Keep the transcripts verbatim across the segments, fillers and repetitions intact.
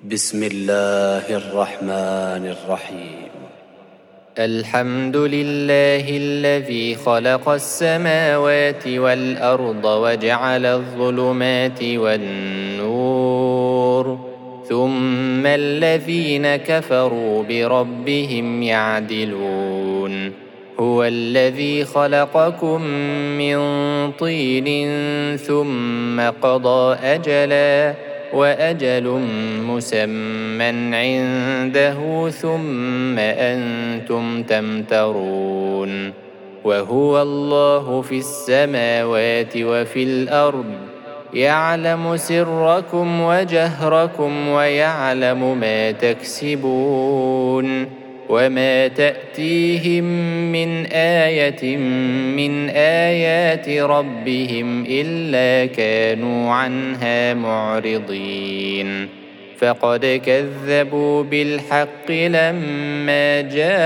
بسم الله الرحمن الرحيم. الحمد لله الذي خلق السماوات والأرض وجعل الظلمات والنور ثم الذين كفروا بربهم يعدلون. هو الذي خلقكم من طين ثم قضى أجلاً وأجل مسمى عنده ثم أنتم تمترون. وهو الله في السماوات وفي الأرض يعلم سركم وجهركم ويعلم ما تكسبون. وما تأتيهم من آية من آيات ربهم إلا كانوا عنها معرضين. فقد كذبوا بالحق لما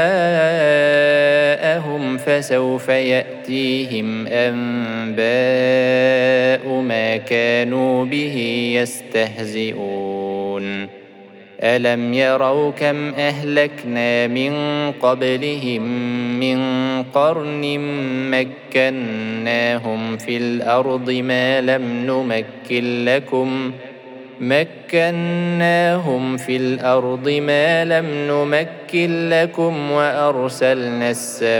جاءهم فسوف يأتيهم أنباء ما كانوا به يستهزئون. ألم يروا كم أهلكنا من قبلهم من قرن مكناهم في الأرض ما لم نمكن لكم مكناهم في الأرض ما لم نمكن لكم وأرسلنا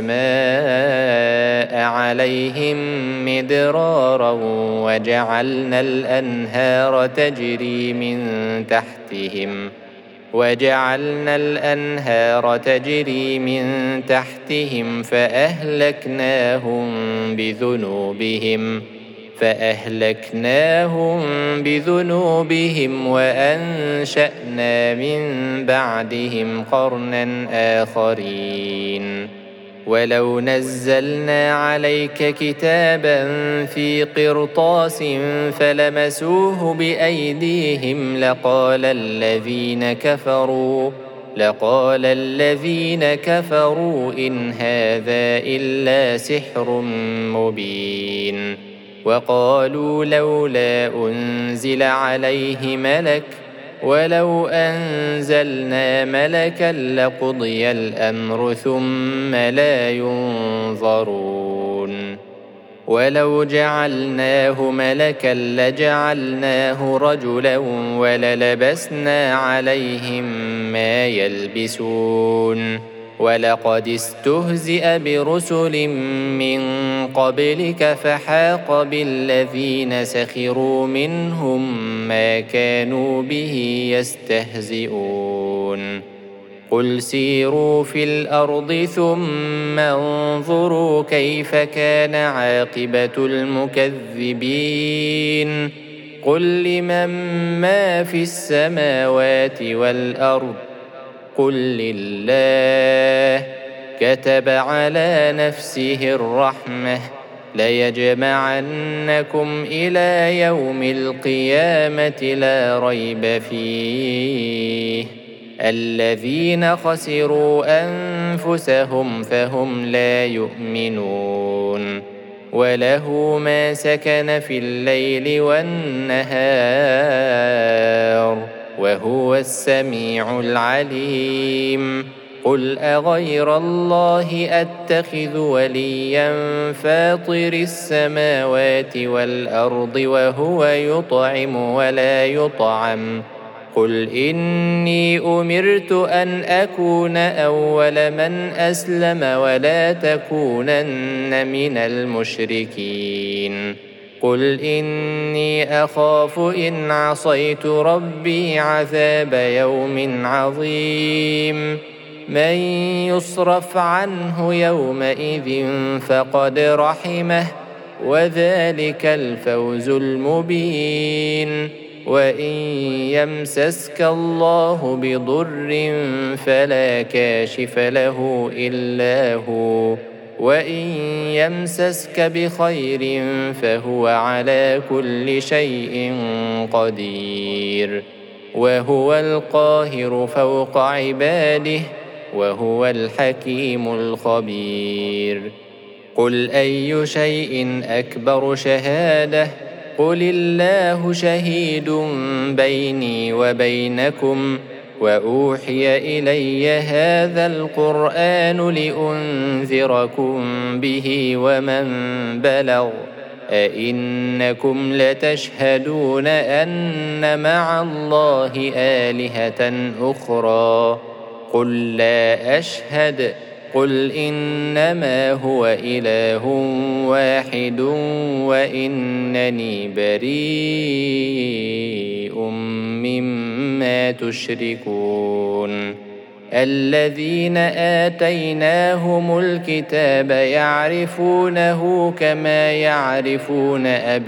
السماء عليهم مدرارا وجعلنا الأنهار تجري من تحتهم وجعلنا الأنهار تجري من تحتهم فأهلكناهم بذنوبهم فأهلكناهم بذنوبهم وأنشأنا من بعدهم قرنا آخرين. ولو نزلنا عليك كتابا في قرطاس فلمسوه بأيديهم لقال الذين كفروا لقال الذين كفروا إن هذا إلا سحر مبين. وقالوا لولا أنزل عليه ملك ولو أنزلنا ملكا لقضي الأمر ثم لا ينظرون. ولو جعلناه ملكا لجعلناه رجلا وللبسنا عليهم ما يلبسون. ولقد استهزئ برسل من قبلك فحاق بالذين سخروا منهم ما كانوا به يستهزئون. قل سيروا في الأرض ثم انظروا كيف كان عاقبة المكذبين. قل لمن ما في السماوات والأرض قل لله. كتب على نفسه الرحمة ليجمعنكم إلى يوم القيامة لا ريب فيه. الذين خسروا أنفسهم فهم لا يؤمنون. وله ما سكن في الليل والنهار وهو السميع العليم. قل أغير الله أتخذ وليا فاطر السماوات والأرض وهو يطعم ولا يطعم. قل إني أمرت أن أكون أول من أسلم ولا تكونن من المشركين. قل إني أخاف إن عصيت ربي عذاب يوم عظيم. من يصرف عنه يومئذ فقد رحمه وذلك الفوز المبين. وإن يمسسك الله بضر فلا كاشف له إلا هو وإن يمسسك بخير فهو على كل شيء قدير. وهو القاهر فوق عباده وهو الحكيم الخبير. قل أي شيء أكبر شهادة قل الله شهيد بيني وبينكم وأوحي إلي هذا القرآن لأنذركم به ومن بلغ أئنكم لتشهدون أن مع الله آلهة أخرى قل لا أشهد قل إنما هو إله واحد وإنني بريء مما تشركون الذين آتيناهم الكتاب يعرفونه كما يعرفون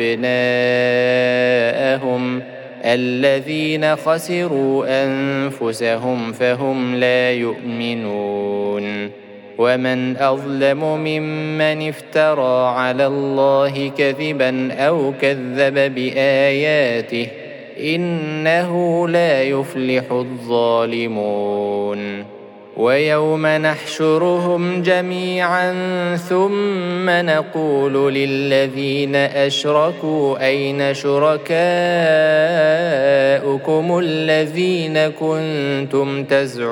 أبناءهم الذين خسروا أنفسهم فهم لا يؤمنون ومن أظلم ممن افترى على الله كذبا أو كذب بآياته إنه لا يفلح الظالمون ويوم نحشرهم جميعا ثم نقول للذين أشركوا أين شركاؤكم الذين كنتم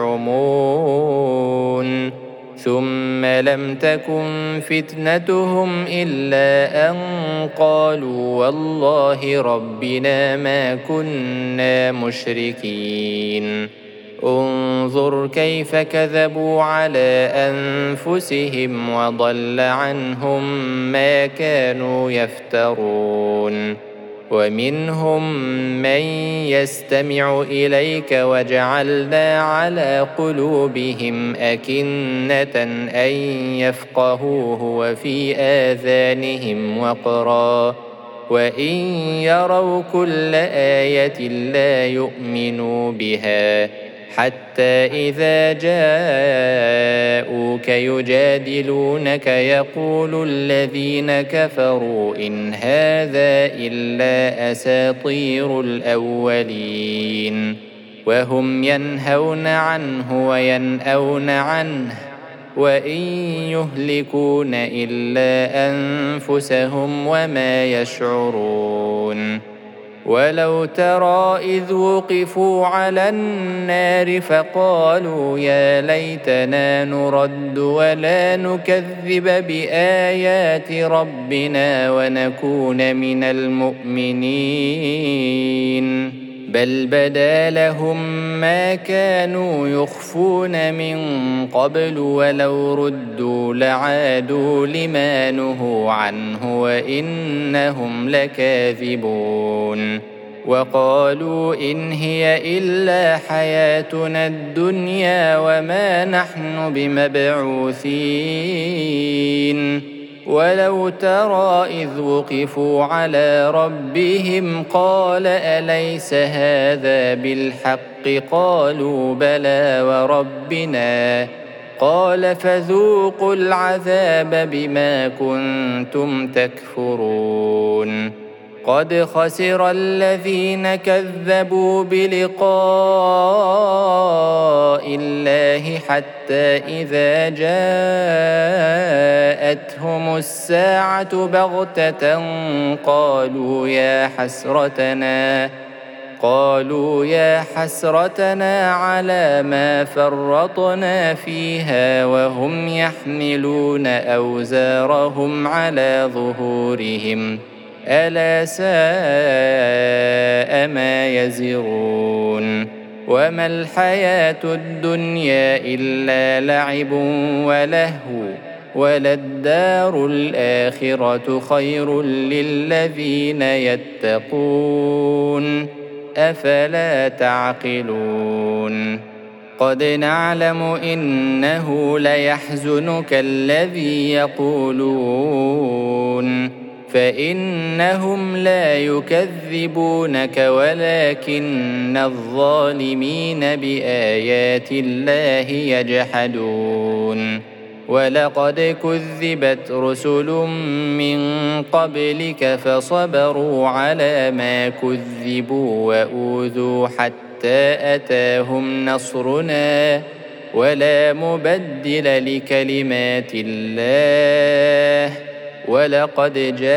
تزعمون ثم لم تكن فتنتهم إلا أن قالوا والله ربنا ما كنا مشركين انظر كيف كذبوا على أنفسهم وضل عنهم ما كانوا يفترون ومنهم من يستمع إليك وجعلنا على قلوبهم أكنة أن يفقهوه وفي آذانهم وقرا وإن يروا كل آية لا يؤمنوا بها حتى إذا جاءوك يجادلونك يقول الذين كفروا إن هذا إلا أساطير الأولين وهم ينهون عنه وينأون عنه وإن يهلكون إلا أنفسهم وما يشعرون ولو ترى إذ وقفوا على النار فقالوا يا ليتنا نرد ولا نكذب بآيات ربنا ونكون من المؤمنين بل بدا لهم ما كانوا يخفون من قبل ولو ردوا لعادوا لما نهوا عنه وإنهم لكاذبون وقالوا إن هي إلا حياتنا الدنيا وما نحن بمبعوثين ولو ترى إذ وقفوا على ربهم قال أليس هذا بالحق قالوا بلى وربنا قال فذوقوا العذاب بما كنتم تكفرون قد خسر الذين كذبوا بلقاء الله حتى إذا جاءتهم الساعة بغتة قالوا يا حسرتنا قالوا يا حسرتنا على ما فرطنا فيها وهم يحملون أوزارهم على ظهورهم ألا ساء ما يزرون وما الحياة الدنيا إلا لعب ولهو وللدار الآخرة خير للذين يتقون أفلا تعقلون قد نعلم إنه ليحزنك الذي يقولون فإنهم لا يكذبونك ولكن الظالمين بآيات الله يجحدون ولقد كذبت رسل من قبلك فصبروا على ما كذبوا وأوذوا حتى أتاهم نصرنا ولا مبدل لكلمات الله ولقد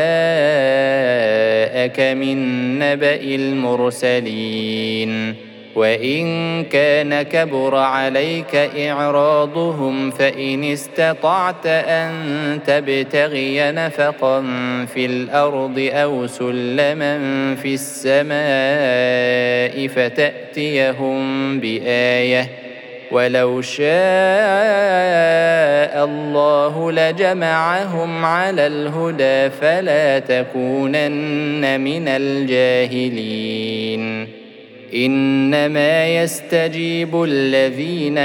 جاءك من نبأ المرسلين وإن كان كبر عليك إعراضهم فإن استطعت أن تبتغي نفقا في الأرض أو سلما في السماء فتأتيهم بآية ولو شاء الله لجمعهم على الهدى فلا تكونن من الجاهلين إنما يستجيب الذين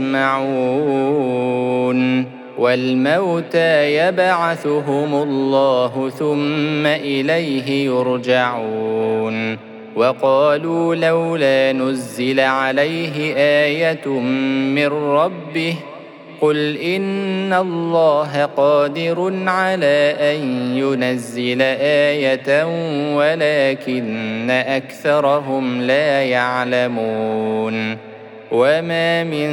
يسمعون والموتى يبعثهم الله ثم إليه يرجعون وقالوا لولا نزل عليه آية من ربه قل إن الله قادر على أن ينزل آية ولكن أكثرهم لا يعلمون وما من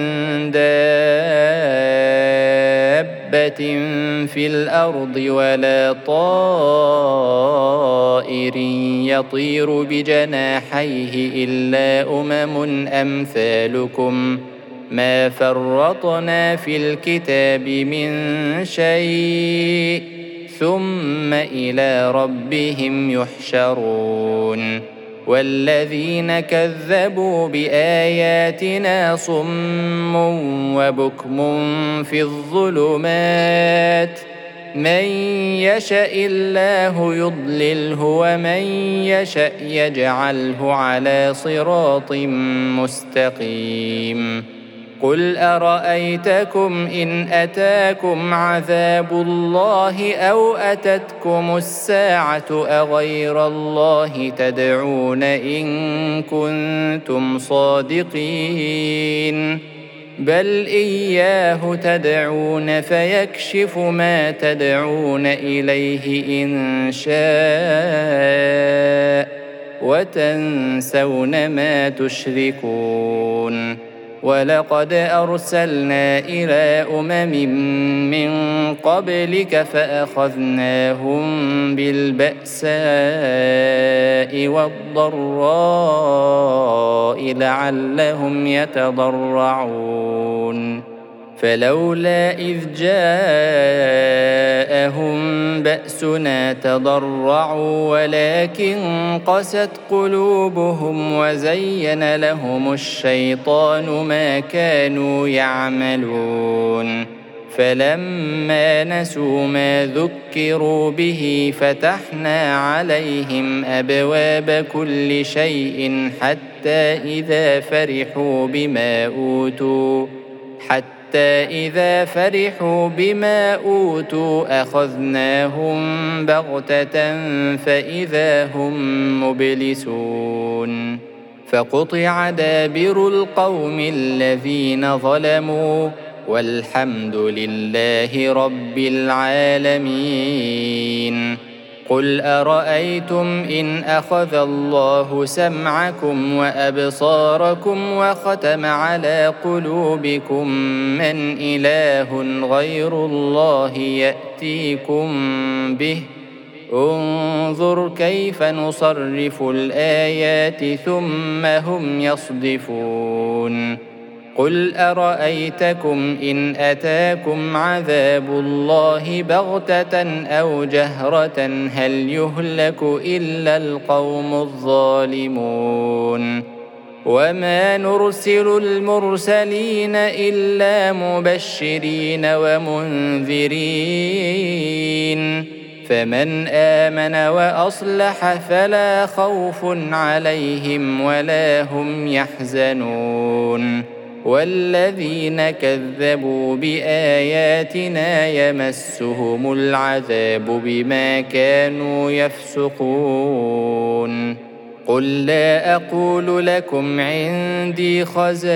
دابة في الأرض ولا طائر يطير بجناحيه إلا أمم أمثالكم ما فرطنا في الكتاب من شيء ثم إلى ربهم يحشرون والذين كذبوا بآياتنا صم وبكم في الظلمات من يشاء الله يضلله ومن يشاء يجعله على صراط مستقيم قل أرأيتكم إن أتاكم عذاب الله أو أتتكم الساعة أغير الله تدعون إن كنتم صادقين بل إياه تدعون فيكشف ما تدعون إليه إن شاء وتنسون ما تشركون ولقد أرسلنا إلى أمم من قبلك فأخذناهم بالبأساء والضراء لعلهم يتضرعون فلولا إذ جاءهم بأسنا تضرعوا ولكن قست قلوبهم وزين لهم الشيطان ما كانوا يعملون فلما نسوا ما ذكروا به فتحنا عليهم أبواب كل شيء حتى إذا فرحوا بما أوتوا حتى إذا فرحوا بما أوتوا أخذناهم بغتة فإذا هم مبلسون فقطع دابر القوم الذين ظلموا والحمد لله رب العالمين قل أرأيتم إن أخذ الله سمعكم وأبصاركم وختم على قلوبكم من إله غير الله يأتيكم به انظر كيف نصرف الآيات ثم هم يصدفون قل أرأيتكم إن أتاكم عذاب الله بغتة أو جهرة هل يهلك إلا القوم الظالمون وما نرسل المرسلين إلا مبشرين ومنذرين فمن آمن وأصلح فلا خوف عليهم ولا هم يحزنون والذين كذبوا بآياتنا يمسهم العذاب بما كانوا يفسقون قل لا أقول لكم عندي خزائن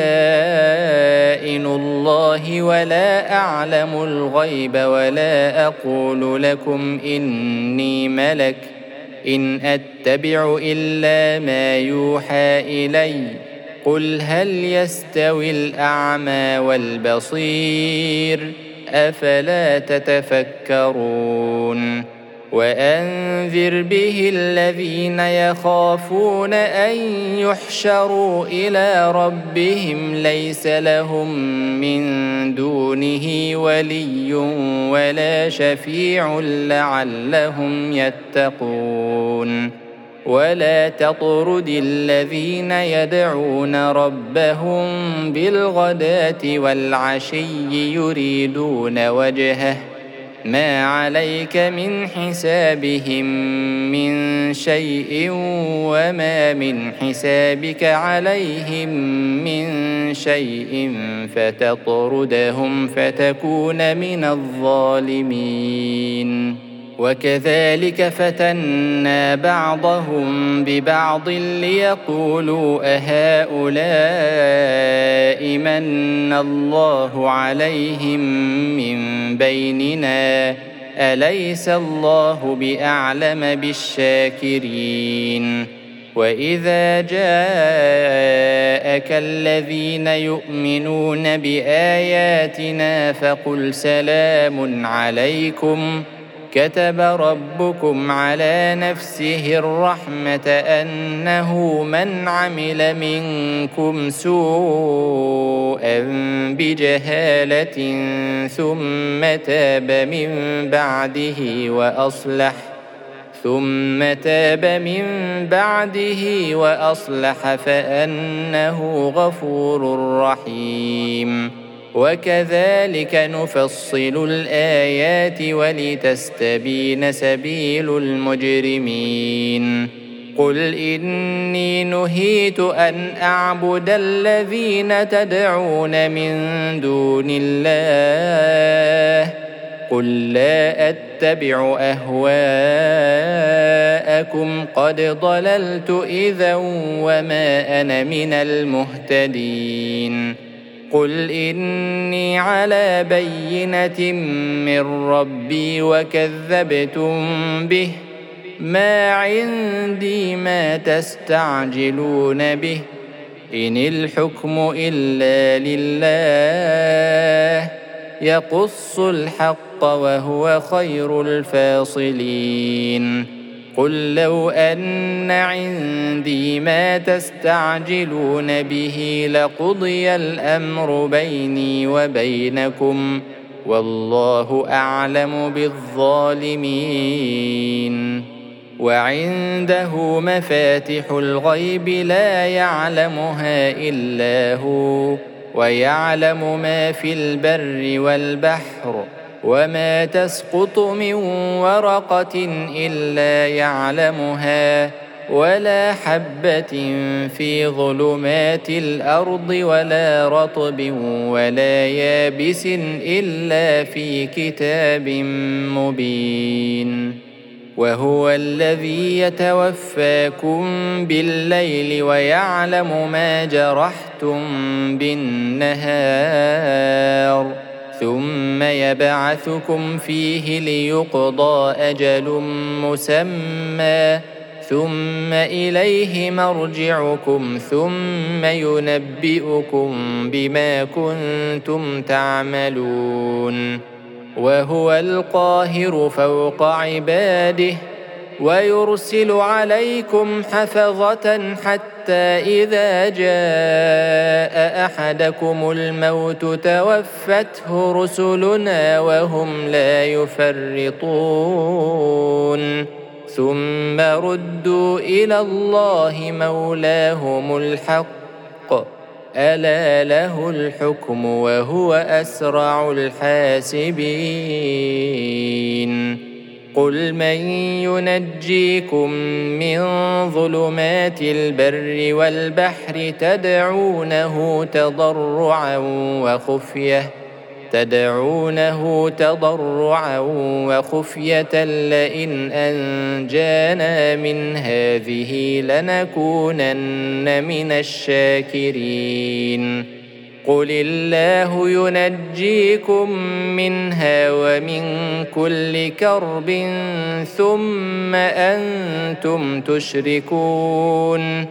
الله ولا أعلم الغيب ولا أقول لكم إني ملك إن أتبع إلا ما يوحى إلي قل هل يستوي الأعمى والبصير أفلا تتفكرون وأنذر به الذين يخافون أن يحشروا إلى ربهم ليس لهم من دونه ولي ولا شفيع لعلهم يتقون ولا تطرد الذين يدعون ربهم بالغداة والعشي يريدون وجهه ما عليك من حسابهم من شيء وما من حسابك عليهم من شيء فتطردهم فتكون من الظالمين وكذلك فتنا بعضهم ببعض ليقولوا أهؤلاء من الله عليهم من بيننا أليس الله بأعلم بالشاكرين وإذا جاءك الذين يؤمنون بآياتنا فقل سلام عليكم كتب ربكم على نفسه الرحمة أنه من عمل منكم سوءا بجهالة ثم تاب من بعده وأصلح ثم تاب من بعده وأصلح فأنه غفور رحيم وكذلك نفصل الآيات ولتستبين سبيل المجرمين قل إني نهيت أن أعبد الذين تدعون من دون الله قل لا أتبع أهواءكم قد ضللت إذا وما أنا من المهتدين قل إني على بينة من ربي وكذبتم به ما عندي ما تستعجلون به إن الحكم إلا لله يقص الحق وهو خير الفاصلين قل لو أن عندي ما تستعجلون به لقضي الأمر بيني وبينكم والله أعلم بالظالمين وعنده مفاتح الغيب لا يعلمها إلا هو ويعلم ما في البر والبحر وما تسقط من ورقة إلا يعلمها ولا حبة في ظلمات الأرض ولا رطب ولا يابس إلا في كتاب مبين وهو الذي يتوفاكم بالليل ويعلم ما جرحتم بالنهار ثم يبعثكم فيه ليقضى أجل مسمى ثم إليه مرجعكم ثم ينبئكم بما كنتم تعملون وهو القاهر فوق عباده ويرسل عليكم حفظة حتى إذا جاء أحدكم الموت توفته رسلنا وهم لا يفرطون ثم ردوا إلى الله مولاهم الحق ألا له الحكم وهو أسرع الحاسبين قل من ينجيكم من ظلمات البر والبحر تدعونه تضرعا وخفية تدعونه تضرعا وخفية لئن أنجانا من هذه لنكونن من الشاكرين قل الله ينجيكم منها ومن كل كرب ثم أنتم تشركون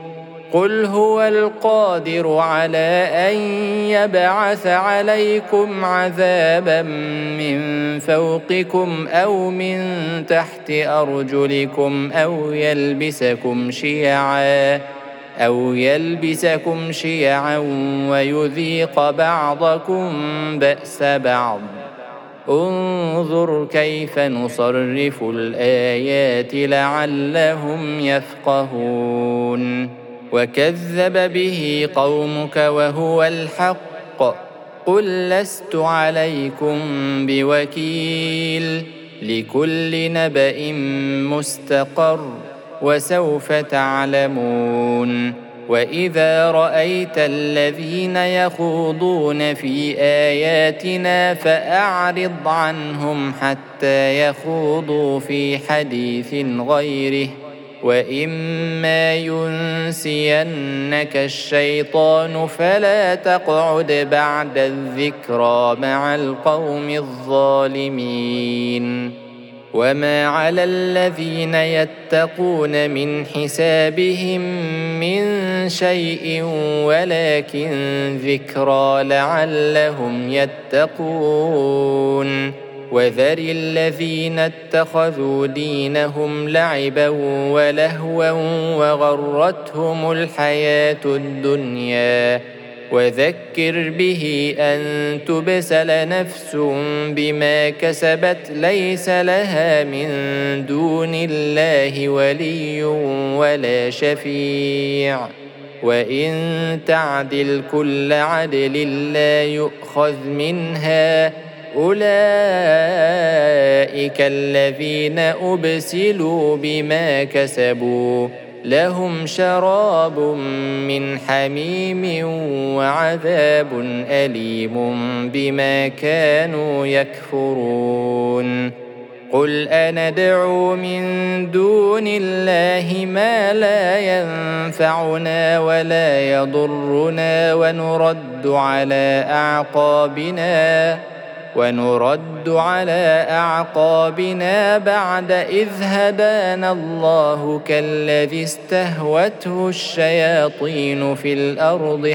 قل هو القادر على أن يبعث عليكم عذابا من فوقكم أو من تحت أرجلكم أو يلبسكم شيعا أو يلبسكم شيعا ويذيق بعضكم بأس بعض. انظر كيف نصرف الآيات لعلهم يفقهون. وكذب به قومك وهو الحق. قل لست عليكم بوكيل. لكل نبأ مستقر وسوف تعلمون. وإذا رأيت الذين يخوضون في آياتنا فأعرض عنهم حتى يخوضوا في حديث غيره، وإما ينسينك الشيطان فلا تقعد بعد الذكرى مع القوم الظالمين. وما على الذين يتقون من حسابهم من شيء ولكن ذكرى لعلهم يتقون. وذر الذين اتخذوا دينهم لعبا ولهوا وغرتهم الحياة الدنيا، وذكر به أن تبسل نفس بما كسبت ليس لها من دون الله ولي ولا شفيع، وإن تعدل كل عدل لا يؤخذ منها. أولئك الذين أبسلوا بما كسبوا لهم شراب من حميم وعذاب أليم بما كانوا يكفرون. قل أندعو من دون الله ما لا ينفعنا ولا يضرنا ونرد على أعقابنا ونرد على أعقابنا بعد إذ هدانا الله كالذي استهوته الشياطين في الأرض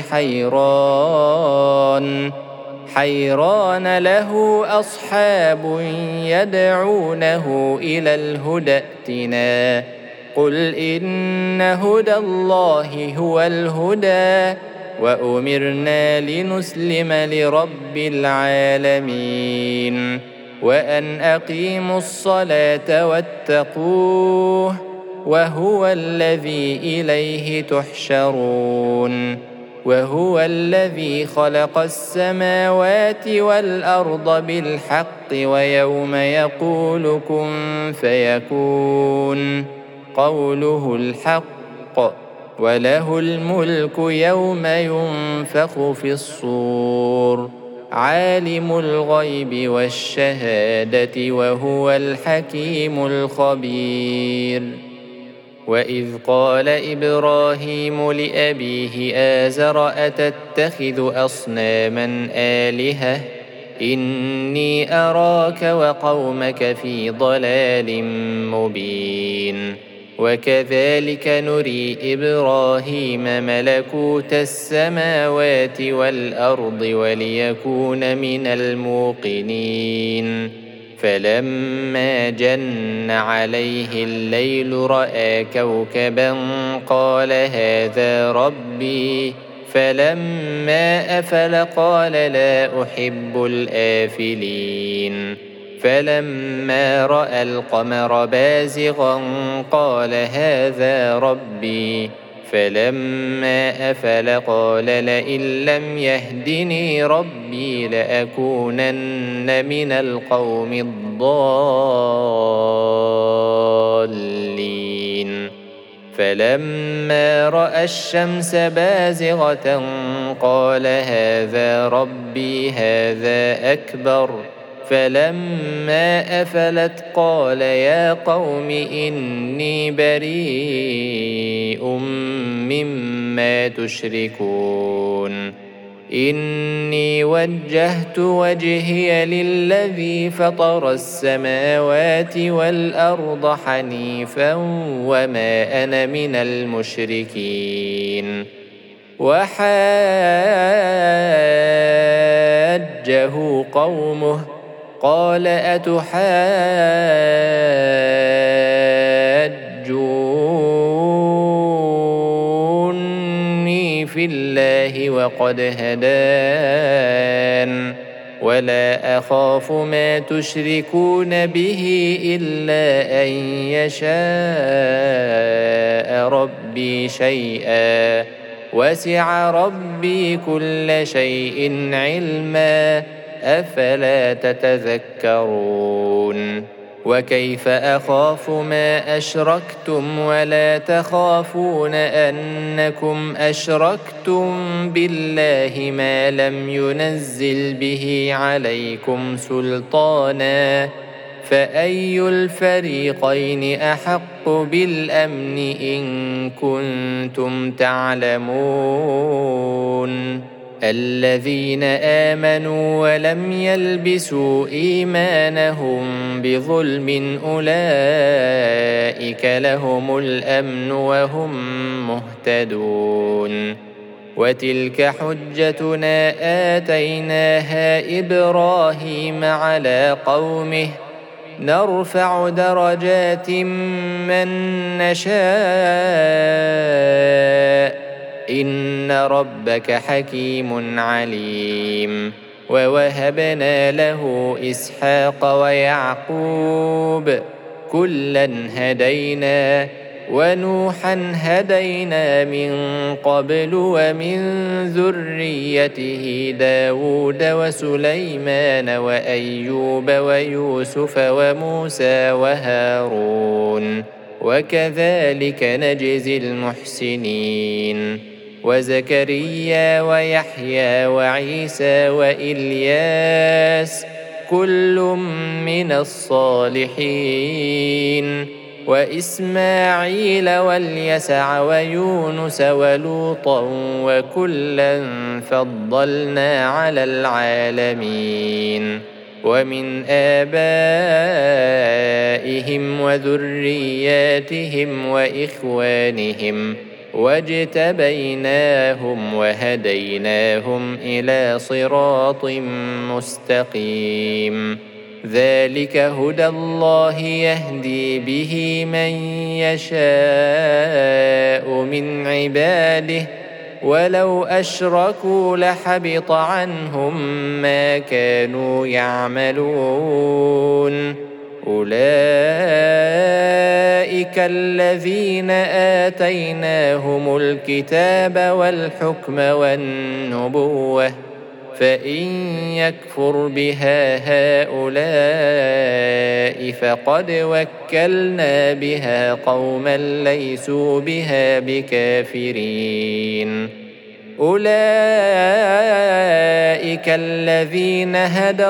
حيران حيران له أصحاب يدعونه إلى الهدى ائتنا. قل إن هدى الله هو الهدى وأمرنا لنسلم لرب العالمين وأن أقيموا الصلاة واتقوه وهو الذي إليه تحشرون. وهو الذي خلق السماوات والأرض بالحق ويوم يقول كن فيكون قوله الحق، وله الملك يوم ينفخ في الصور. عالم الغيب والشهادة وهو الحكيم الخبير. وإذ قال إبراهيم لأبيه آزر أتتخذ أصناما آلهة إني أراك وقومك في ضلال مبين. وكذلك نري إبراهيم ملكوت السماوات والأرض وليكون من الموقنين. فلما جن عليه الليل رأى كوكبا قال هذا ربي، فلما أفل قال لا أحب الآفلين. فلما رأى القمر بازغا قال هذا ربي، فلما أفل قال لئن لم يهدني ربي لأكونن من القوم الضالين. فلما رأى الشمس بازغة قال هذا ربي هذا أكبر. فلما أفلت قال يا قوم إني بريء مما تشركون. إني وجهت وجهي للذي فطر السماوات والأرض حنيفا وما أنا من المشركين. وحاجه قومه قال أتحاجوني في الله وقد هدان ولا أخاف ما تشركون به إلا أن يشاء ربي شيئا وسع ربي كل شيء علما أفلا تتذكرون. وكيف أخاف ما أشركتم ولا تخافون أنكم أشركتم بالله ما لم ينزل به عليكم سلطانا فأي الفريقين أحق بالأمن إن كنتم تعلمون. الذين آمنوا ولم يلبسوا إيمانهم بظلم أولئك لهم الأمن وهم مهتدون. وتلك حجتنا آتيناها إبراهيم على قومه نرفع درجات من نشاء إن ربك حكيم عليم. ووهبنا له إسحاق ويعقوب كلا هدينا ونوحا هدينا من قبل ومن ذريته داود وسليمان وأيوب ويوسف وموسى وهارون وكذلك نجزي المحسنين. وزكريا ويحيى وعيسى وإلياس كل من الصالحين وإسماعيل واليسع ويونس ولوطا وكلا فضلنا على العالمين. ومن آبائهم وذرياتهم وإخوانهم واجتبيناهم وهديناهم إلى صراط مستقيم. ذلك هدى الله يهدي به من يشاء من عباده ولو أشركوا لحبط عنهم ما كانوا يعملون. أولئك الذين آتيناهم الكتاب والحكم والنبوة فإن يكفر بها هؤلاء فقد وكلنا بها قوما ليسوا بها بكافرين. أولئك الذين هدى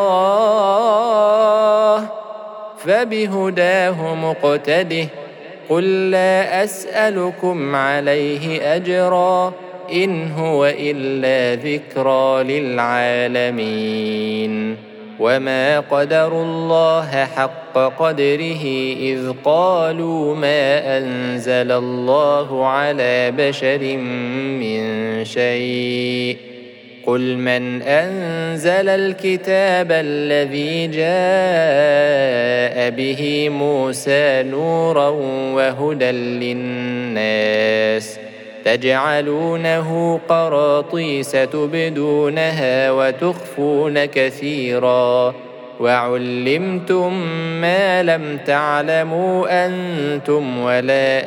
الله فبهداه مقتده قل لا أسألكم عليه أجرا إن هو إلا ذكرى للعالمين. وما قدروا الله حق قدره إذ قالوا ما أنزل الله على بشر من شيء قل من أنزل الكتاب الذي جاء به موسى نورا وهدى للناس تجعلونه قراطيس تبدونها وتخفون كثيرا وعلمتم ما لم تعلموا أنتم ولا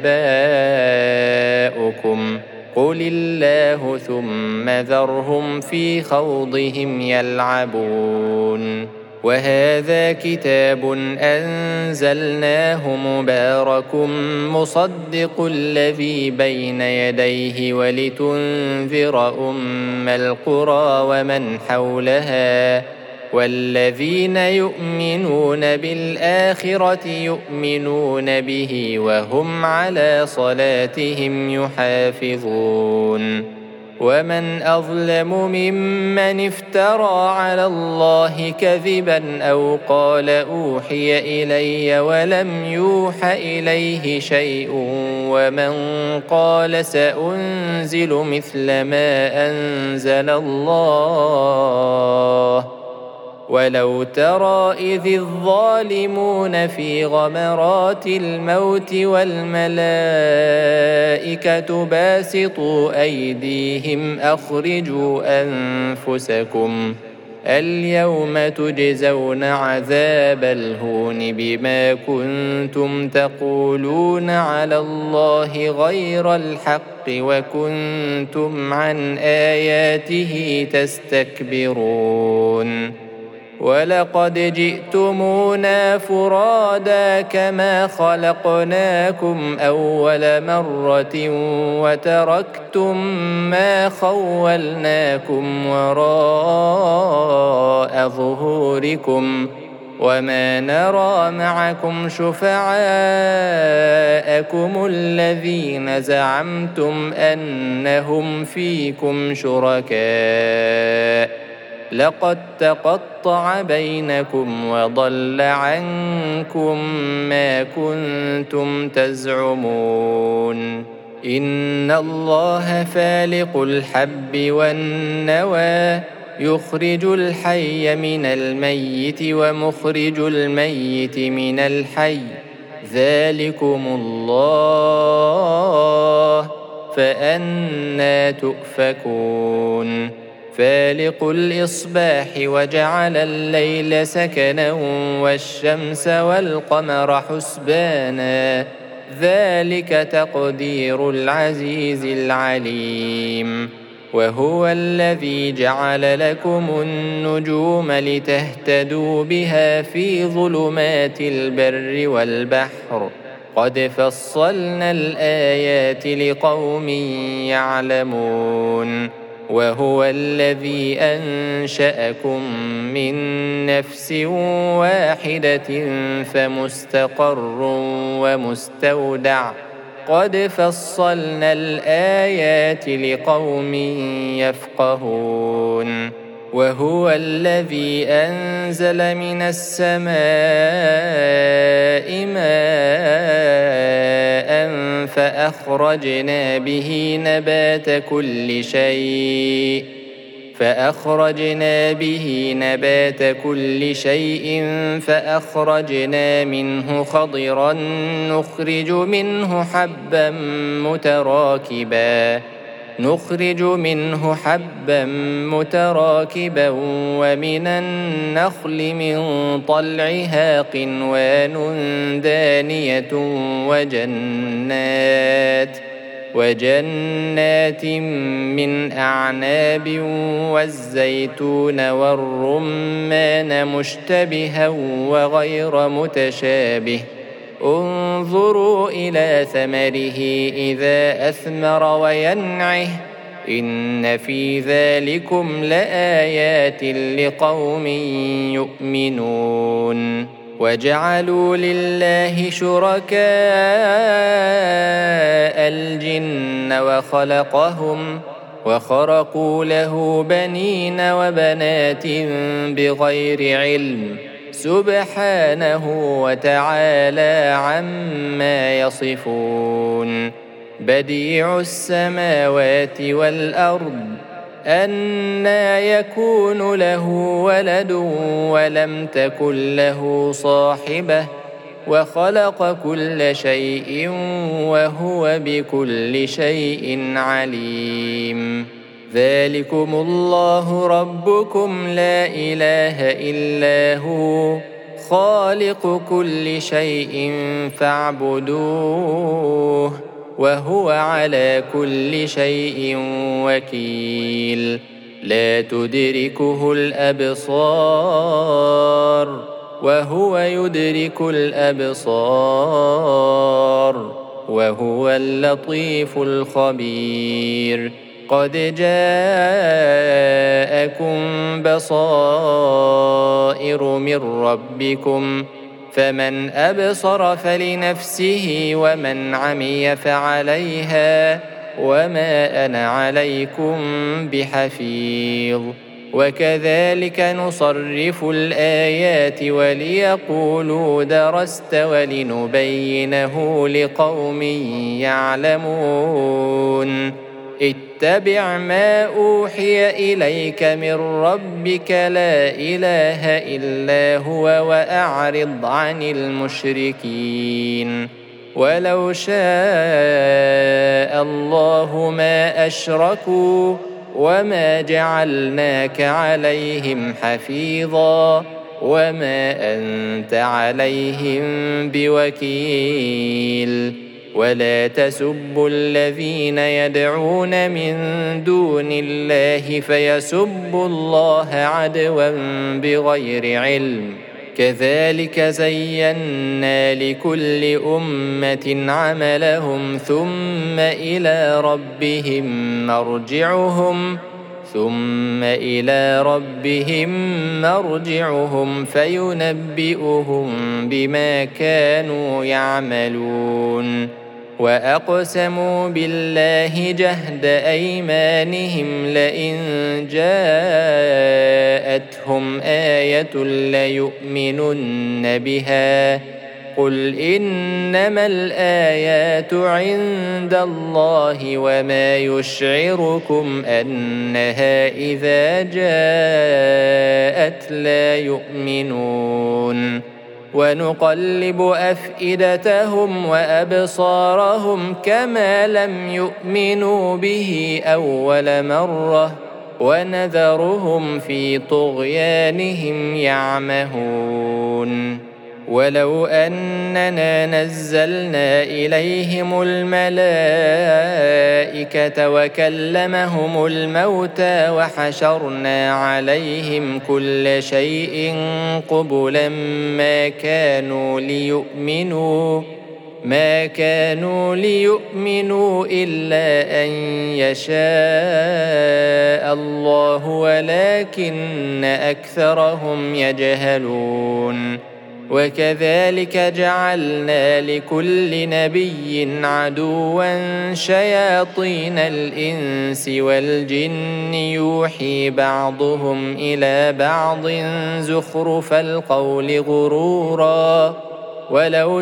آباؤكم قل الله ثم ذرهم في خوضهم يلعبون. وهذا كتاب أنزلناه مبارك مصدق الذي بين يديه ولتنذر أم القرى ومن حولها والذين يؤمنون بالآخرة يؤمنون به وهم على صلاتهم يحافظون. ومن أظلم ممن افترى على الله كذبا أو قال أوحي إلي ولم يوح إليه شيء ومن قال سأنزل مثل ما أنزل الله ولو ترى إذ الظالمون في غمرات الموت والملائكة باسطوا أيديهم أخرجوا أنفسكم اليوم تجزون عذاب الهون بما كنتم تقولون على الله غير الحق وكنتم عن آياته تستكبرون ولقد جئتمونا فرادا كما خلقناكم أول مرة وتركتم ما خولناكم وراء ظهوركم وما نرى معكم شفعاءكم الذين زعمتم أنهم فيكم شركاء لقد تقطع بينكم وضل عنكم ما كنتم تزعمون إن الله فالق الحب والنوى يخرج الحي من الميت ومخرج الميت من الحي ذلكم الله فأنى تؤفكون فالق الإصباح وجعل الليل سكنا والشمس والقمر حسبانا ذلك تقدير العزيز العليم وهو الذي جعل لكم النجوم لتهتدوا بها في ظلمات البر والبحر قد فصلنا الآيات لقوم يعلمون وهو الذي أنشأكم من نفس واحدة فمستقر ومستودع قد فصلنا الآيات لقوم يفقهون وهو الذي أنزل من السماء ماء فأخرجنا به نبات كل شيء فأخرجنا به نبات كل شيء فأخرجنا منه خضرا نخرج منه حبا متراكبا نخرج منه حبا متراكبا ومن النخل من طلعها قنوان دانية وجنات وجنات من أعناب والزيتون والرمان مشتبها وغير متشابه انظروا إلى ثمره إذا أثمر وينعه إن في ذلكم لآيات لقوم يؤمنون وجعلوا لله شركاء الجن وخلقهم وخرقوا له بنين وبنات بغير علم سبحانه وتعالى عما يصفون بديع السماوات والأرض أنى يكون له ولد ولم تكن له صاحبة وخلق كل شيء وهو بكل شيء عليم ذلكم الله ربكم لا إله إلا هو خالق كل شيء فاعبدوه وهو على كل شيء وكيل لا تدركه الأبصار وهو يدرك الأبصار وهو اللطيف الخبير قد جاءكم بصائر من ربكم فمن أبصر فلنفسه ومن عمي فعليها وما أنا عليكم بحفيظ. وكذلك نصرف الآيات وليقولوا درست ولنبينه لقوم يعلمون. اتبع ما أوحي إليك من ربك لا إله إلا هو وأعرض عن المشركين. ولو شاء الله ما أشركوا وما جعلناك عليهم حفيظا وما أنت عليهم بوكيل. ولا تسبوا الذين يدعون من دون الله فيسبوا الله عدوا بغير علم. كذلك زينا لكل أمة عملهم ثم إلى ربهم مرجعهم ثم إلى ربهم مرجعهم فينبئهم بما كانوا يعملون. وأقسموا بالله جهد أيمانهم لئن جاءتهم آية ليؤمنن بها قل إنما الآيات عند الله وما يشعركم أنها إذا جاءت لا يؤمنون. ونقلب أفئدتهم وأبصارهم كما لم يؤمنوا به أول مرة ونذرهم في طغيانهم يعمهون. ولو أننا نزلنا إليهم الملائكة وكلمهم الموتى وحشرنا عليهم كل شيء قبلا ما كانوا ليؤمنوا ما كانوا ليؤمنوا إلا أن يشاء الله ولكن أكثرهم يجهلون. وكذلك جعلنا لكل نبي عدوا شياطين الإنس والجن يوحي بعضهم إلى بعض زخرف القول غرورا ولو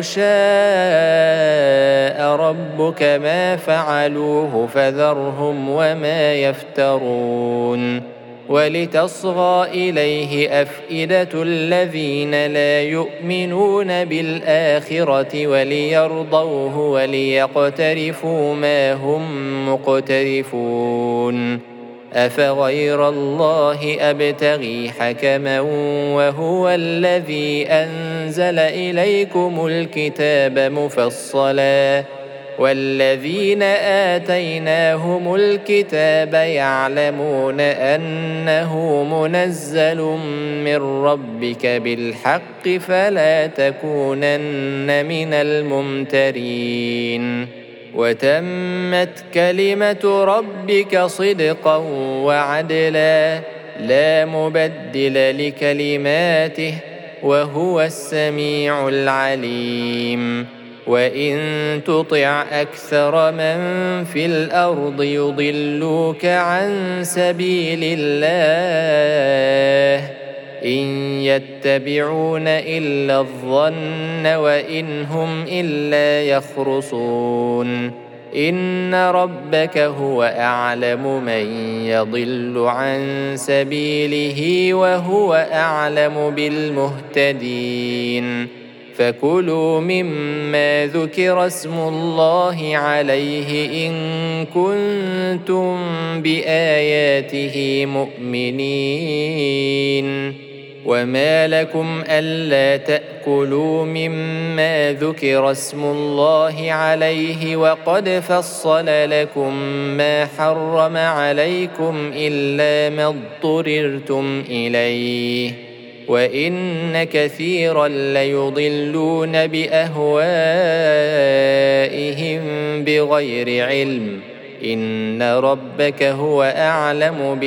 شاء ربك ما فعلوه فذرهم وما يفترون. ولتصغى إليه أفئدة الذين لا يؤمنون بالآخرة وليرضوه وليقترفوا ما هم مقترفون. أفغير الله أبتغي حكما وهو الذي أنزل إليكم الكتاب مفصلا والذين آتيناهم الكتاب يعلمون أنه منزل من ربك بالحق فلا تكونن من الممترين. وتمت كلمة ربك صدقا وعدلا لا مبدل لكلماته وهو السميع العليم. وإن تطع أكثر من في الأرض يضلوك عن سبيل الله إن يتبعون إلا الظن وإن هم إلا يخرصون. إن ربك هو أعلم من يضل عن سبيله وهو أعلم بالمهتدين. فكلوا مما ذكر اسم الله عليه إن كنتم بآياته مؤمنين. وما لكم ألا تأكلوا مما ذكر اسم الله عليه وقد فصل لكم ما حرم عليكم إلا ما اضطررتم إليه وإن كثيرا ليضلون بأهوائهم بغير علم إن ربك هو أعلم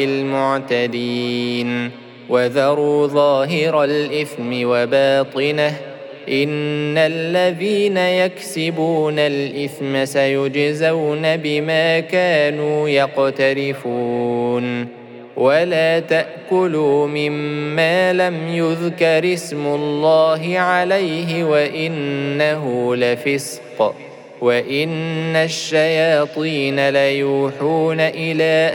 بالمعتدين. وذروا ظاهر الإثم وباطنه إن الذين يكسبون الإثم سيجزون بما كانوا يقترفون ولا تأكلوا مما لم يذكر اسم الله عليه وإنه لفسق وإن الشياطين ليوحون إلى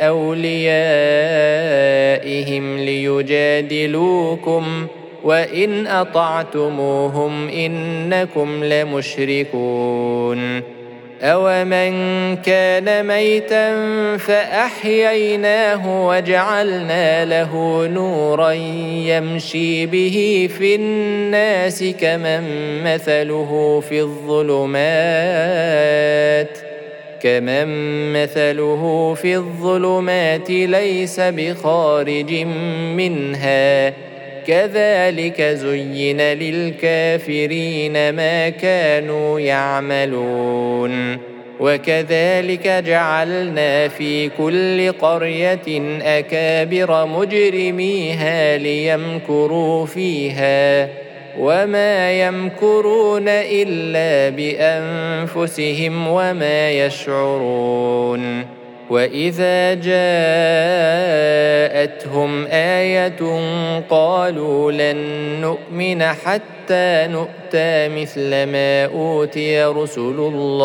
أوليائهم ليجادلوكم وإن أطعتموهم إنكم لمشركون أومن كان ميتا فأحييناه وجعلنا له نورا يمشي به في الناس كمن مثله في الظلمات كمن مثله في الظلمات ليس بخارج منها كذلك زين للكافرين ما كانوا يعملون وكذلك جعلنا في كل قرية أكابر مجرميها ليمكروا فيها وما يمكرون إلا بأنفسهم وما يشعرون وإذا جاءتهم آية قالوا لن نؤمن حتى نؤتى مثل ما أوتي رسل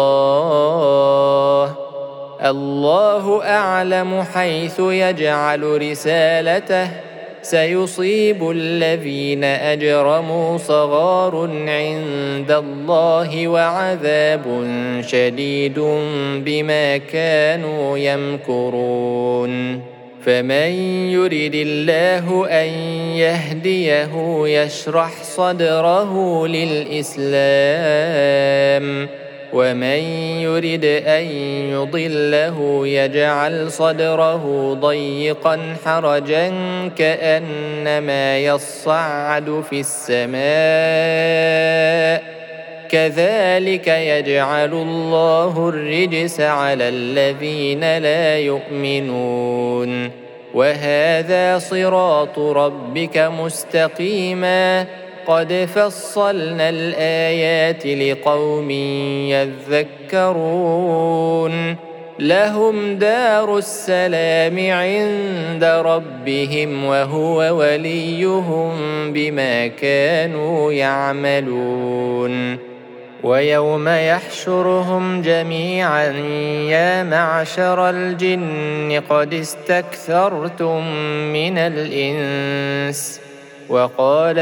الله الله أعلم حيث يجعل رسالته سيصيب الذين أجرموا صغار عند الله وعذاب شديد بما كانوا يمكرون فمن يرد الله أن يهديه يشرح صدره للإسلام ومن يرد أن يضله يجعل صدره ضيقا حرجا كأنما يصعد في السماء كذلك يجعل الله الرجس على الذين لا يؤمنون وهذا صراط ربك مستقيما قد فصلنا الآيات لقوم يذكرون لهم دار السلام عند ربهم وهو وليهم بما كانوا يعملون ويوم يحشرهم جميعا يا معشر الجن قد استكثرتم من الإنس وقال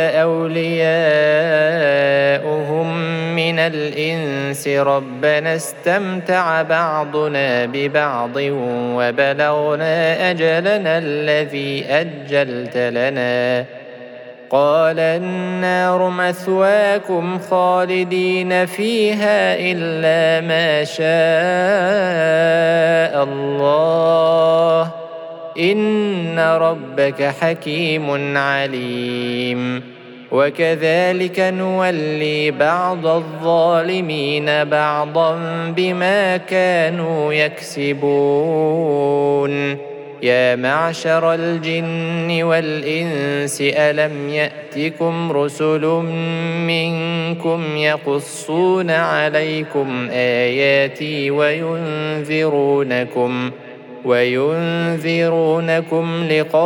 أولياؤهم من الإنس ربنا استمتع بعضنا ببعض وبلغنا أجلنا الذي أجلت لنا قال النار مثواكم خالدين فيها إلا ما شاء الله إن ربك حكيم عليم وكذلك نولي بعض الظالمين بعضا بما كانوا يكسبون يا معشر الجن والإنس ألم يأتكم رسل منكم يقصون عليكم آياتي وينذرونكم وينذرونكم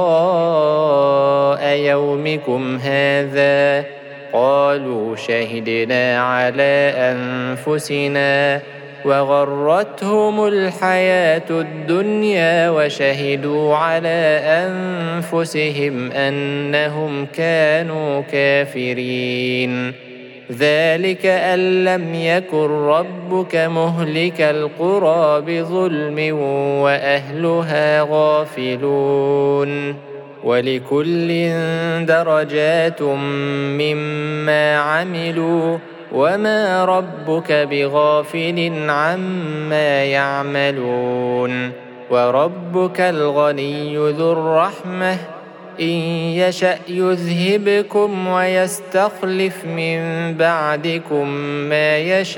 لقاء يومكم هذا قالوا شهدنا على أنفسنا وغرتهم الحياة الدنيا وشهدوا على أنفسهم أنهم كانوا كافرين ذلك أن لم يكن ربك مهلك القرى بظلم وأهلها غافلون ولكل درجات مما عملوا وما ربك بغافل عما يعملون وربك الغني ذو الرحمة إن يشأ يذهبكم ويستخلف من بعدكم ما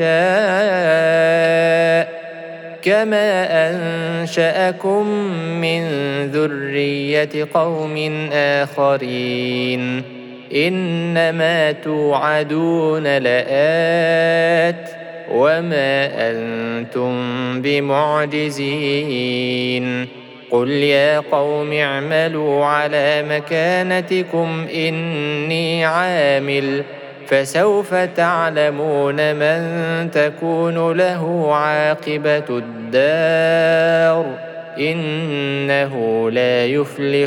يشاء كما أنشأكم من ذرية قوم آخرين إنما توعدون لآت وما أنتم بمعجزين قل يا قوم اعملوا على مكانتكم إني عامل فسوف تعلمون من تكون له عاقبة الدار إنه لا يفلح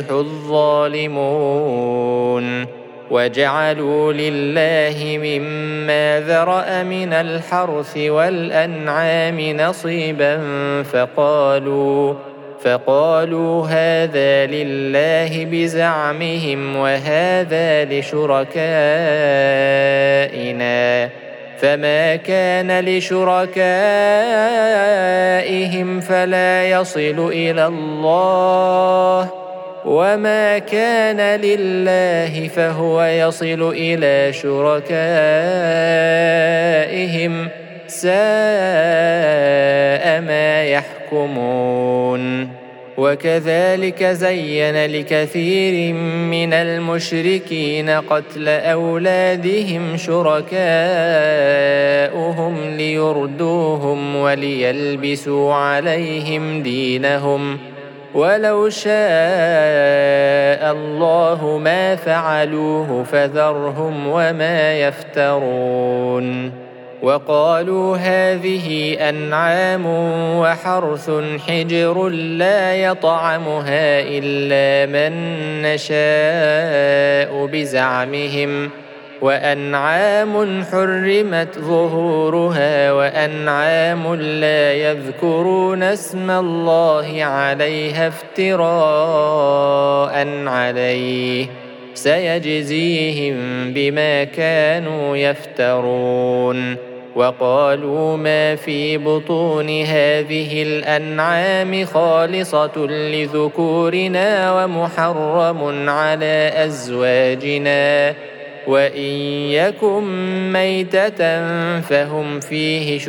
الظالمون وجعلوا لله مما ذرأ من الحرث والأنعام نصيبا فقالوا فقالوا هذا لله بزعمهم وهذا لشركائنا فما كان لشركائهم فلا يصل إلى الله وما كان لله فهو يصل إلى شركائهم ساء ما يحكمون وكذلك زين لكثير من المشركين قتل أولادهم شركاؤهم ليردوهم وليلبسوا عليهم دينهم ولو شاء الله ما فعلوه فذرهم وما يفترون وقالوا هذه أنعام وحرث حجر لا يطعمها إلا من نشاء بزعمهم وأنعام حرمت ظهورها وأنعام لا يذكرون اسم الله عليها افتراء عليه سيجزيهم بما كانوا يفترون وقالوا ما في بطون هذه الأنعام خالصة لذكورنا ومحرم على أزواجنا وإن يكن ميتة فهم فيه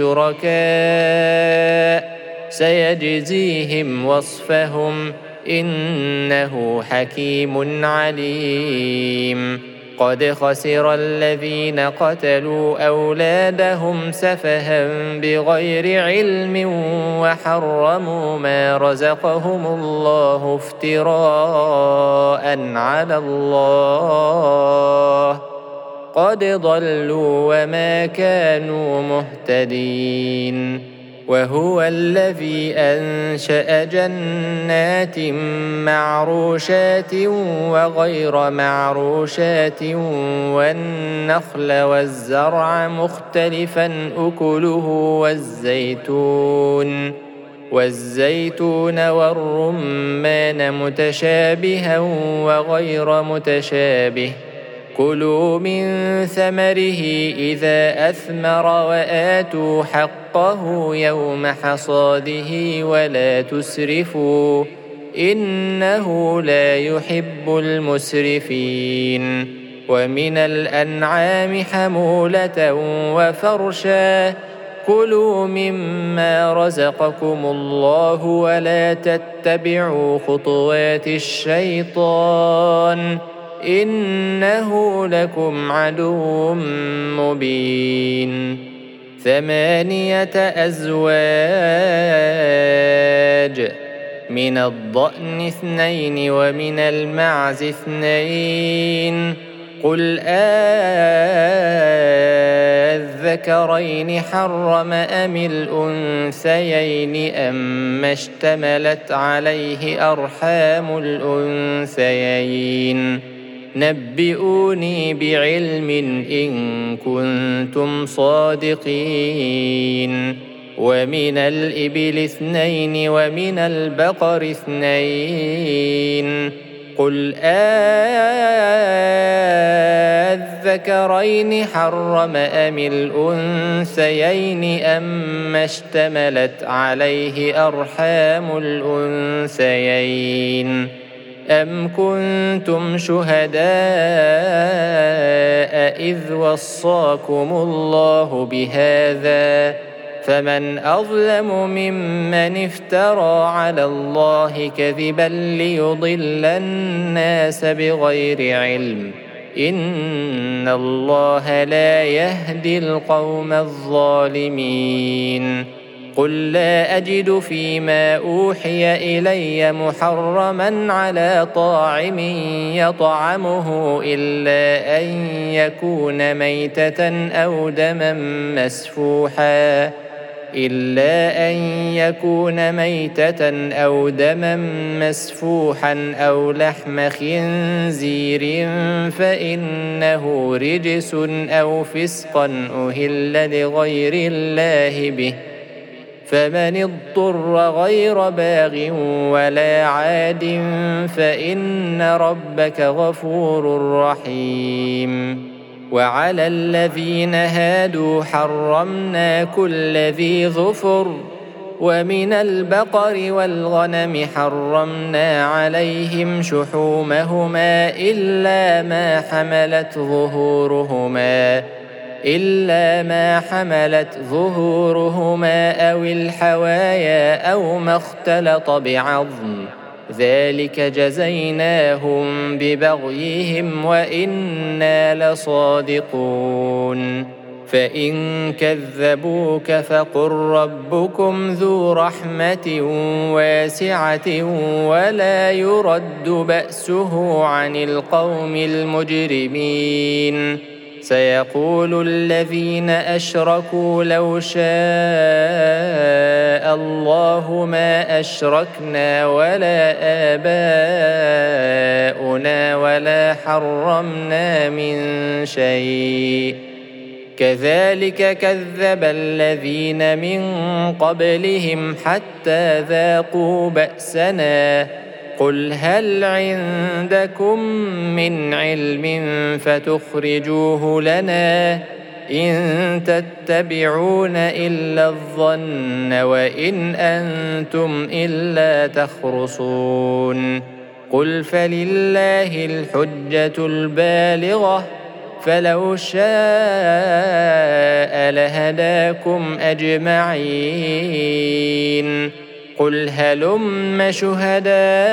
شركاء سيجزيهم وصفهم إنه حكيم عليم قد خسر الذين قتلوا أولادهم سفها بغير علم وحرموا ما رزقهم الله افتراء على الله قد ضلوا وما كانوا مهتدين وهو الذي أنشأ جنات معروشات وغير معروشات والنخل والزرع مختلفا أكله والزيتون والزيتون والرمان متشابها وغير متشابه كلوا من ثمره إذا أثمر وآتوا حقه يوم حصاده ولا تسرفوا إنه لا يحب المسرفين ومن الأنعام حمولة وفرشا كلوا مما رزقكم الله ولا تتبعوا خطوات الشيطان إنه لكم عدو مبين ثمانية أزواج من الضأن اثنين ومن المعز اثنين قل أذكرين حرم أم الأنثيين أما اشتملت عليه أرحام الأنثيين نبئوني بعلم إن كنتم صادقين ومن الإبل اثنين ومن البقر اثنين قل أذكرين حرم أم الأنثيين أما اشتملت عليه أرحام الأنثيين أم كنتم شهداء إذ وصاكم الله بهذا فمن أظلم ممن افترى على الله كذبا ليضل الناس بغير علم إن الله لا يهدي القوم الظالمين. قل لا أجد فيما أوحي إلي محرما على طاعم يطعمه إلا أن يكون ميتة أو دما مسفوحا إلا أن يكون ميتة أو دما مسفوحا أو لحم خنزير فإنه رجس أو فسقا أهل لغير الله به، فمن اضطر غير باغ ولا عاد فإن ربك غفور رحيم. وعلى الذين هادوا حرمنا كل ذي ظفر، ومن البقر والغنم حرمنا عليهم شحومهما إلا ما حملت ظهورهما إلا ما حملت ظهورهما أو الحوايا أو ما اختلط بعظم، ذلك جزيناهم ببغيهم وإنا لصادقون. فإن كذبوك فقل ربكم ذو رحمة واسعة ولا يرد بأسه عن القوم المجرمين. سيقول الذين أشركوا لو شاء الله ما أشركنا ولا آباؤنا ولا حرمنا من شيء، كذلك كذب الذين من قبلهم حتى ذاقوا بأسنا. قل هل عندكم من علم فتخرجوه لنا؟ إن تتبعون إلا الظن وإن أنتم إلا تخرصون. قل فلله الحجة البالغة، فلو شاء لهداكم أجمعين. قل هلم شهداءكم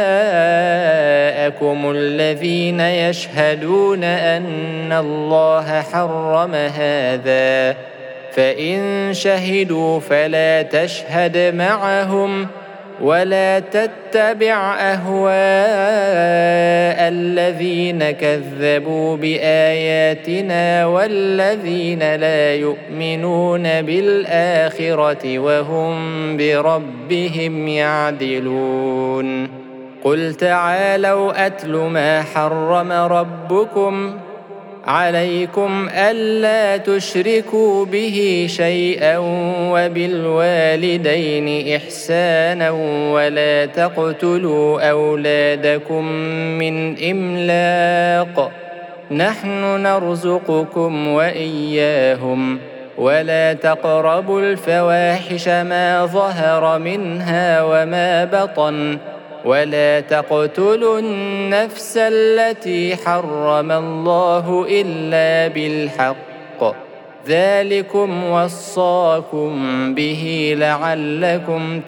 الذين يشهدون أن الله حرم هذا، فإن شهدوا فلا تشهد معهم ولا تتبع أهواء الذين كذبوا بآياتنا والذين لا يؤمنون بالآخرة وهم بربهم يعدلون. قل تعالوا أتل ما حرم ربكم عليكم ألا تشركوا به شيئا وبالوالدين إحسانا ولا تقتلوا أولادكم من إملاق، نحن نرزقكم وإياهم، ولا تقربوا الفواحش ما ظهر منها وما بطن، ولا تقتلوا النفس التي حرم الله إلا بالحق، ذلكم وصاكم به لعلكم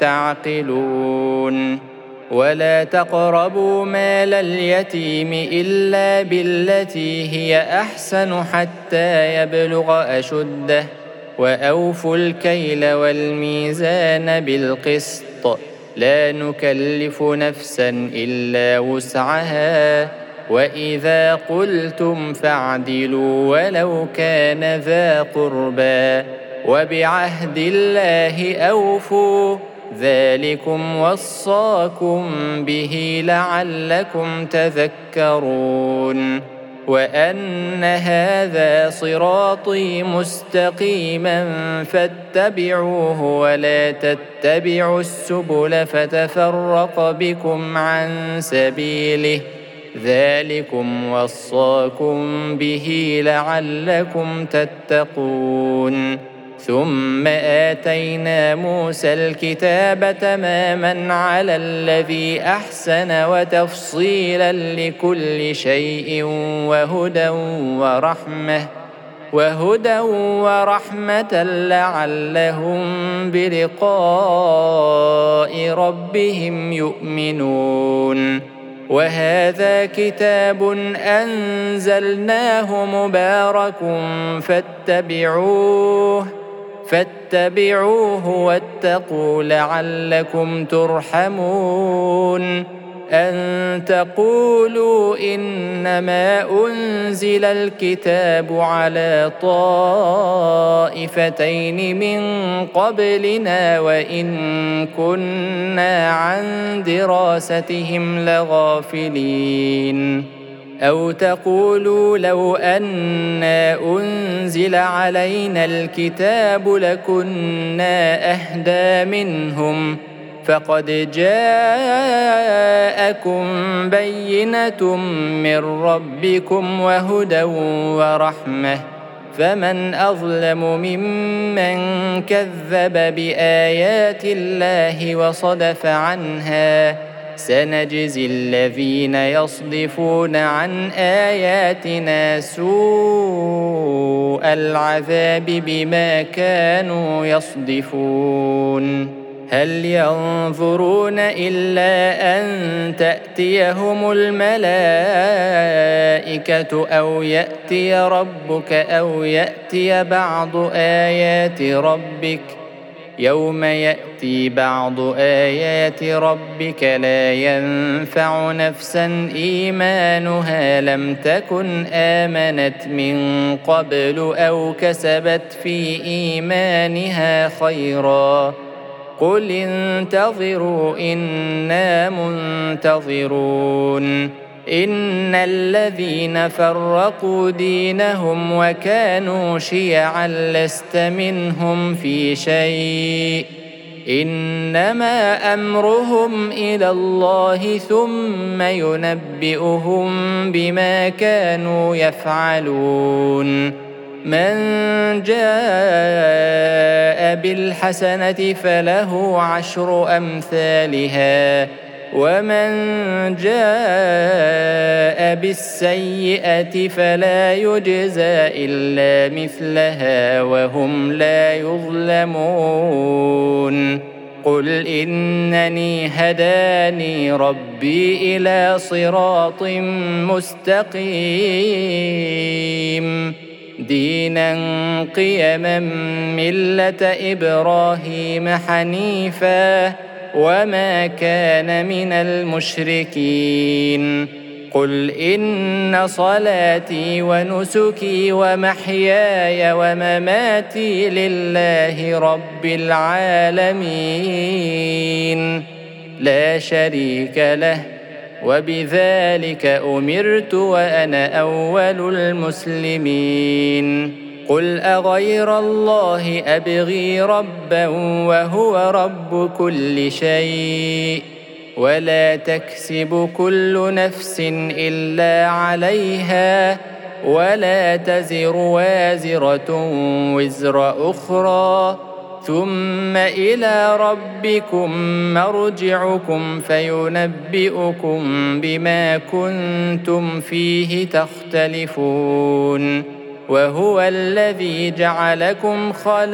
تعقلون. ولا تقربوا مال اليتيم إلا بالتي هي أحسن حتى يبلغ أشده، وأوفوا الكيل والميزان بالقسط، لا نكلف نفسا إلا وسعها، وإذا قلتم فاعدلوا ولو كان ذا قربى، وبعهد الله أوفوا، ذلكم وصاكم به لعلكم تذكرون. وأن هذا صراطي مستقيما فاتبعوه ولا تتبعوا السبل فتفرق بكم عن سبيله، ذلكم وصاكم به لعلكم تتقون. ثم آتينا موسى الكتاب تماما على الذي أحسن وتفصيلا لكل شيء وهدى ورحمة وهدى ورحمة لعلهم بلقاء ربهم يؤمنون. وهذا كتاب أنزلناه مبارك فاتبعوه فاتبعوه واتقوا لعلكم ترحمون أن تقولوا إنما أنزل الكتاب على طائفتين من قبلنا وإن كنا عن دراستهم لغافلين أو تقولوا لو أنا أنزل علينا الكتاب لكنا أهدى منهم فقد جاءكم بينة من ربكم وهدى ورحمة فمن أظلم ممن كذب بآيات الله وصدف عنها سنجزي الذين يصدفون عن آياتنا سوء العذاب بما كانوا يصدفون هل ينظرون إلا أن تأتيهم الملائكة أو يأتي ربك أو يأتي بعض آيات ربك يوم يأتي بعض آيات ربك لا ينفع نفسا إيمانها لم تكن آمنت من قبل أو كسبت في إيمانها خيرا قل انتظروا إنا منتظرون إن الذين فرقوا دينهم وكانوا شيعا لست منهم في شيء إنما أمرهم إلى الله ثم ينبئهم بما كانوا يفعلون من جاء بالحسنة فله عشر أمثالها ومن جاء بالسيئة فلا يجزى إلا مثلها وهم لا يظلمون قل إنني هداني ربي إلى صراط مستقيم دينا قيما ملة إبراهيم حنيفا وما كان من المشركين قل إن صلاتي ونسكي ومحياي ومماتي لله رب العالمين لا شريك له وبذلك أمرت وأنا أول المسلمين قل أغير الله أبغي ربا وهو رب كل شيء ولا تكسب كل نفس إلا عليها ولا تزر وازرة وزر أخرى ثم إلى ربكم مرجعكم فينبئكم بما كنتم فيه تختلفون وهو الذي جعلكم خلائف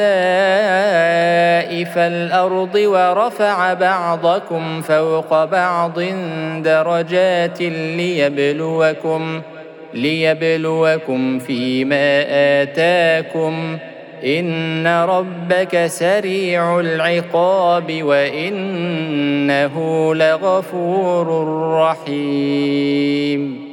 الأرض ورفع بعضكم فوق بعض درجات ليبلوكم ليبلوكم فيما آتاكم إن ربك سريع العقاب وإنه لغفور رحيم